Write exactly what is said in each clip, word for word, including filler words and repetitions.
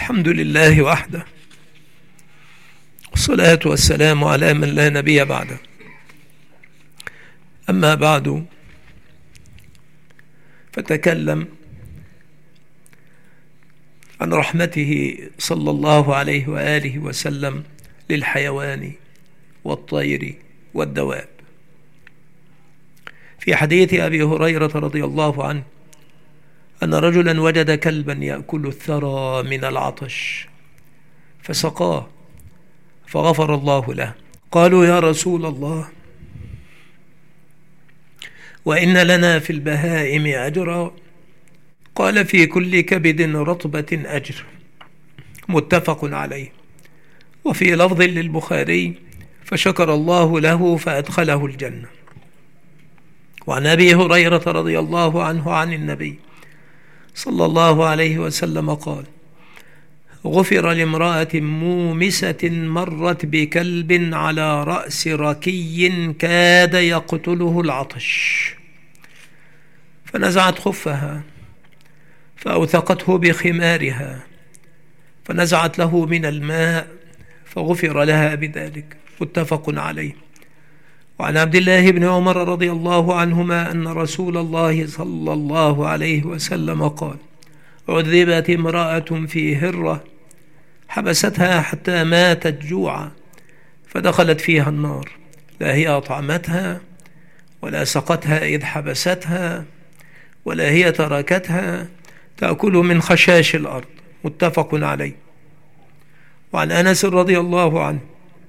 الحمد لله وحده، والصلاة والسلام على من لا نبي بعده. أما بعد، فتكلم عن رحمته صلى الله عليه وآله وسلم للحيوان والطير والدواب. في حديث أبي هريرة رضي الله عنه أن رجلا وجد كلبا يأكل الثرى من العطش فسقاه فغفر الله له. قالوا: يا رسول الله، وإن لنا في البهائم أجرا؟ قال: في كل كبد رطبة أجر. متفق عليه. وفي لفظ للبخاري: فشكر الله له فأدخله الجنة. وعن أبي هريرة رضي الله عنه عن النبي صلى الله عليه وسلم قال: غفر لامرأة مومسة مرت بكلب على رأس ركي كاد يقتله العطش، فنزعت خفها فأوثقته بخمارها فنزعت له من الماء فغفر لها بذلك. متفق عليه. وعن عبد الله بن عمر رضي الله عنهما أن رسول الله صلى الله عليه وسلم قال: عذبت امرأة في هرة حبستها حتى ماتت جوعا فدخلت فيها النار، لا هي أطعمتها ولا سقتها إذ حبستها ولا هي تركتها تأكل من خشاش الأرض. متفق عليه. وعن أنس رضي الله عنه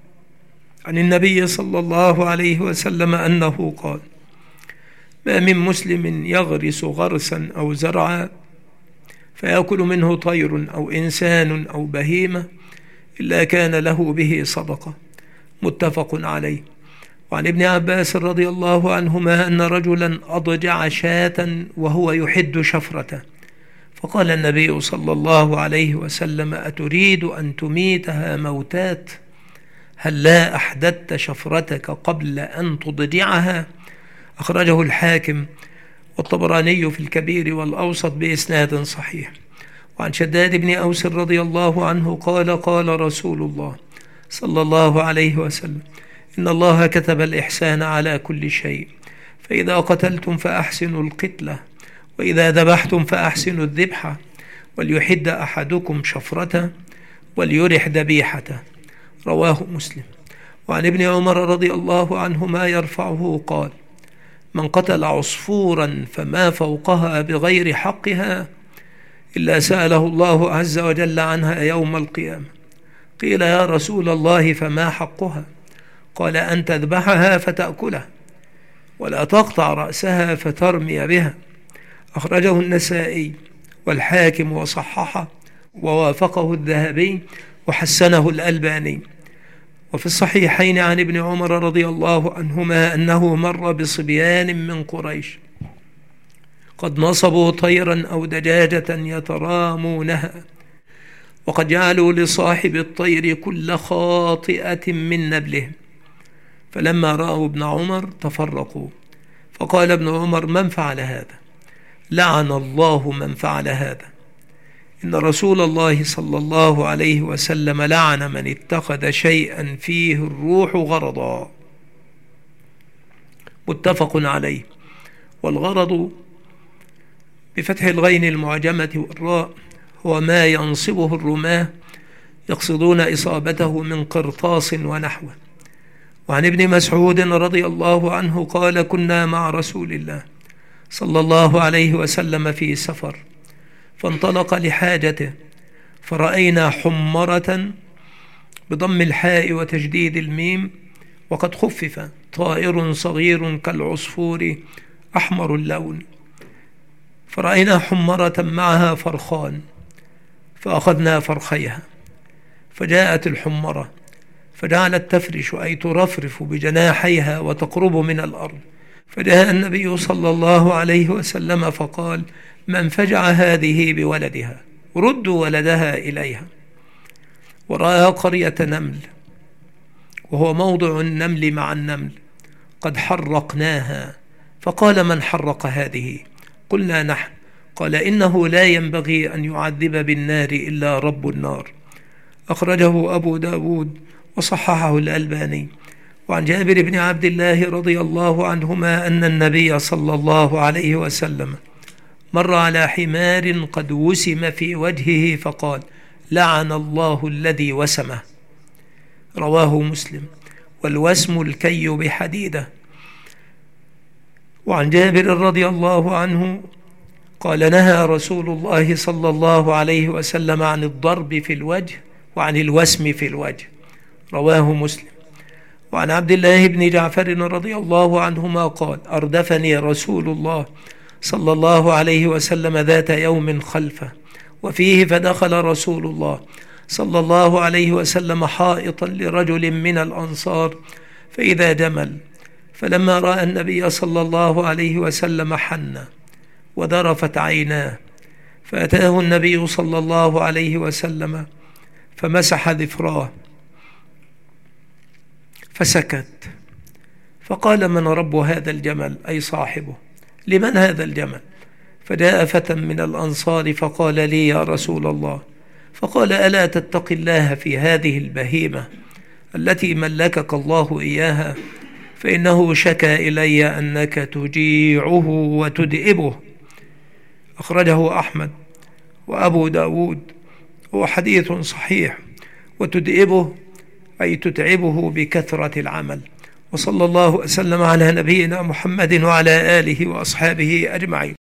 عن النبي صلى الله عليه وسلم أنه قال: ما من مسلم يغرس غرسا أو زرعا فيأكل منه طير أو إنسان أو بهيمة إلا كان له به صدقة. متفق عليه. وعن ابن عباس رضي الله عنهما أن رجلا أضجع شاة وهو يحد شفرته، فقال النبي صلى الله عليه وسلم: أتريد أن تميتها موتات؟ هل لا أحددت شفرتك قبل أن تضجعها؟ أخرجه الحاكم والطبراني في الكبير والأوسط بإسناد صحيح. وعن شداد بن أوس رضي الله عنه قال: قال رسول الله صلى الله عليه وسلم: إن الله كتب الإحسان على كل شيء، فإذا قتلتم فأحسنوا القتلة، وإذا ذبحتم فأحسنوا الذبحة، وليحد أحدكم شفرته وليرح ذبيحته. رواه مسلم. وعن ابن عمر رضي الله عنهما يرفعه قال: من قتل عصفورا فما فوقها بغير حقها إلا سأله الله عز وجل عنها يوم القيامة. قيل: يا رسول الله فما حقها؟ قال: أن تذبحها فتأكلها، ولا تقطع رأسها فترمي بها. أخرجه النسائي والحاكم وصححه ووافقه الذهبي وحسنه الألباني. وفي الصحيحين عن ابن عمر رضي الله عنهما أنه مر بصبيان من قريش قد نصبوا طيرا أو دجاجة يترامونها، وقد جعلوا لصاحب الطير كل خاطئة من نبلهم، فلما رأوا ابن عمر تفرقوا، فقال ابن عمر: من فعل هذا؟ لعن الله من فعل هذا. إن رسول الله صلى الله عليه وسلم لعن من اتخذ شيئا فيه الروح غرضا. متفق عليه. والغرض بفتح الغين المعجمة والراء هو ما ينصبه الرماة يقصدون إصابته من قرطاس ونحوه. وعن ابن مسعود رضي الله عنه قال: كنا مع رسول الله صلى الله عليه وسلم في سفر، فانطلق لحاجته، فرأينا حمرة بضم الحاء وتجديد الميم وقد خفف، طائر صغير كالعصفور أحمر اللون، فرأينا حمرة معها فرخان، فأخذنا فرخيها، فجاءت الحمرة فجعلت تفرش أي ترفرف بجناحيها وتقرب من الأرض، فجاء النبي صلى الله عليه وسلم فقال: من فجع هذه بولدها؟ ردوا ولدها إليها. ورأى قرية نمل، وهو موضع النمل مع النمل، قد حرقناها، فقال: من حرق هذه؟ قلنا: نحن. قال إنه لا ينبغي أن يعذب بالنار إلا رب النار. أخرجه أبو داود وصححه الألباني. وعن جابر بن عبد الله رضي الله عنهما أن النبي صلى الله عليه وسلم مر على حمار قد وسم في وجهه فقال: لعن الله الذي وسمه. رواه مسلم. والوسم الكي بحديدة. وعن جابر رضي الله عنه قال: نهى رسول الله صلى الله عليه وسلم عن الضرب في الوجه وعن الوسم في الوجه. رواه مسلم. وعن عبد الله بن جعفر رضي الله عنهما قال: أردفني رسول الله صلى الله عليه وسلم ذات يوم خلفه وفيه، فدخل رسول الله صلى الله عليه وسلم حائطا لرجل من الأنصار فإذا جمل، فلما رأى النبي صلى الله عليه وسلم حنى وذرفت عيناه، فأتاه النبي صلى الله عليه وسلم فمسح ذفراه فسكت، فقال: من رب هذا الجمل؟ أي صاحبه. لمن هذا الجمل؟ فجاء فتى من الأنصار فقال: لي يا رسول الله. فقال: ألا تتقي الله في هذه البهيمة التي ملكك الله إياها؟ فإنه شكى إلي أنك تجيعه وتدئبه. أخرجه أحمد وأبو داود، هو حديث صحيح. وتدئبه أي تتعبه بكثرة العمل. وصلى الله وسلم على نبينا محمد وعلى آله وأصحابه أجمعين.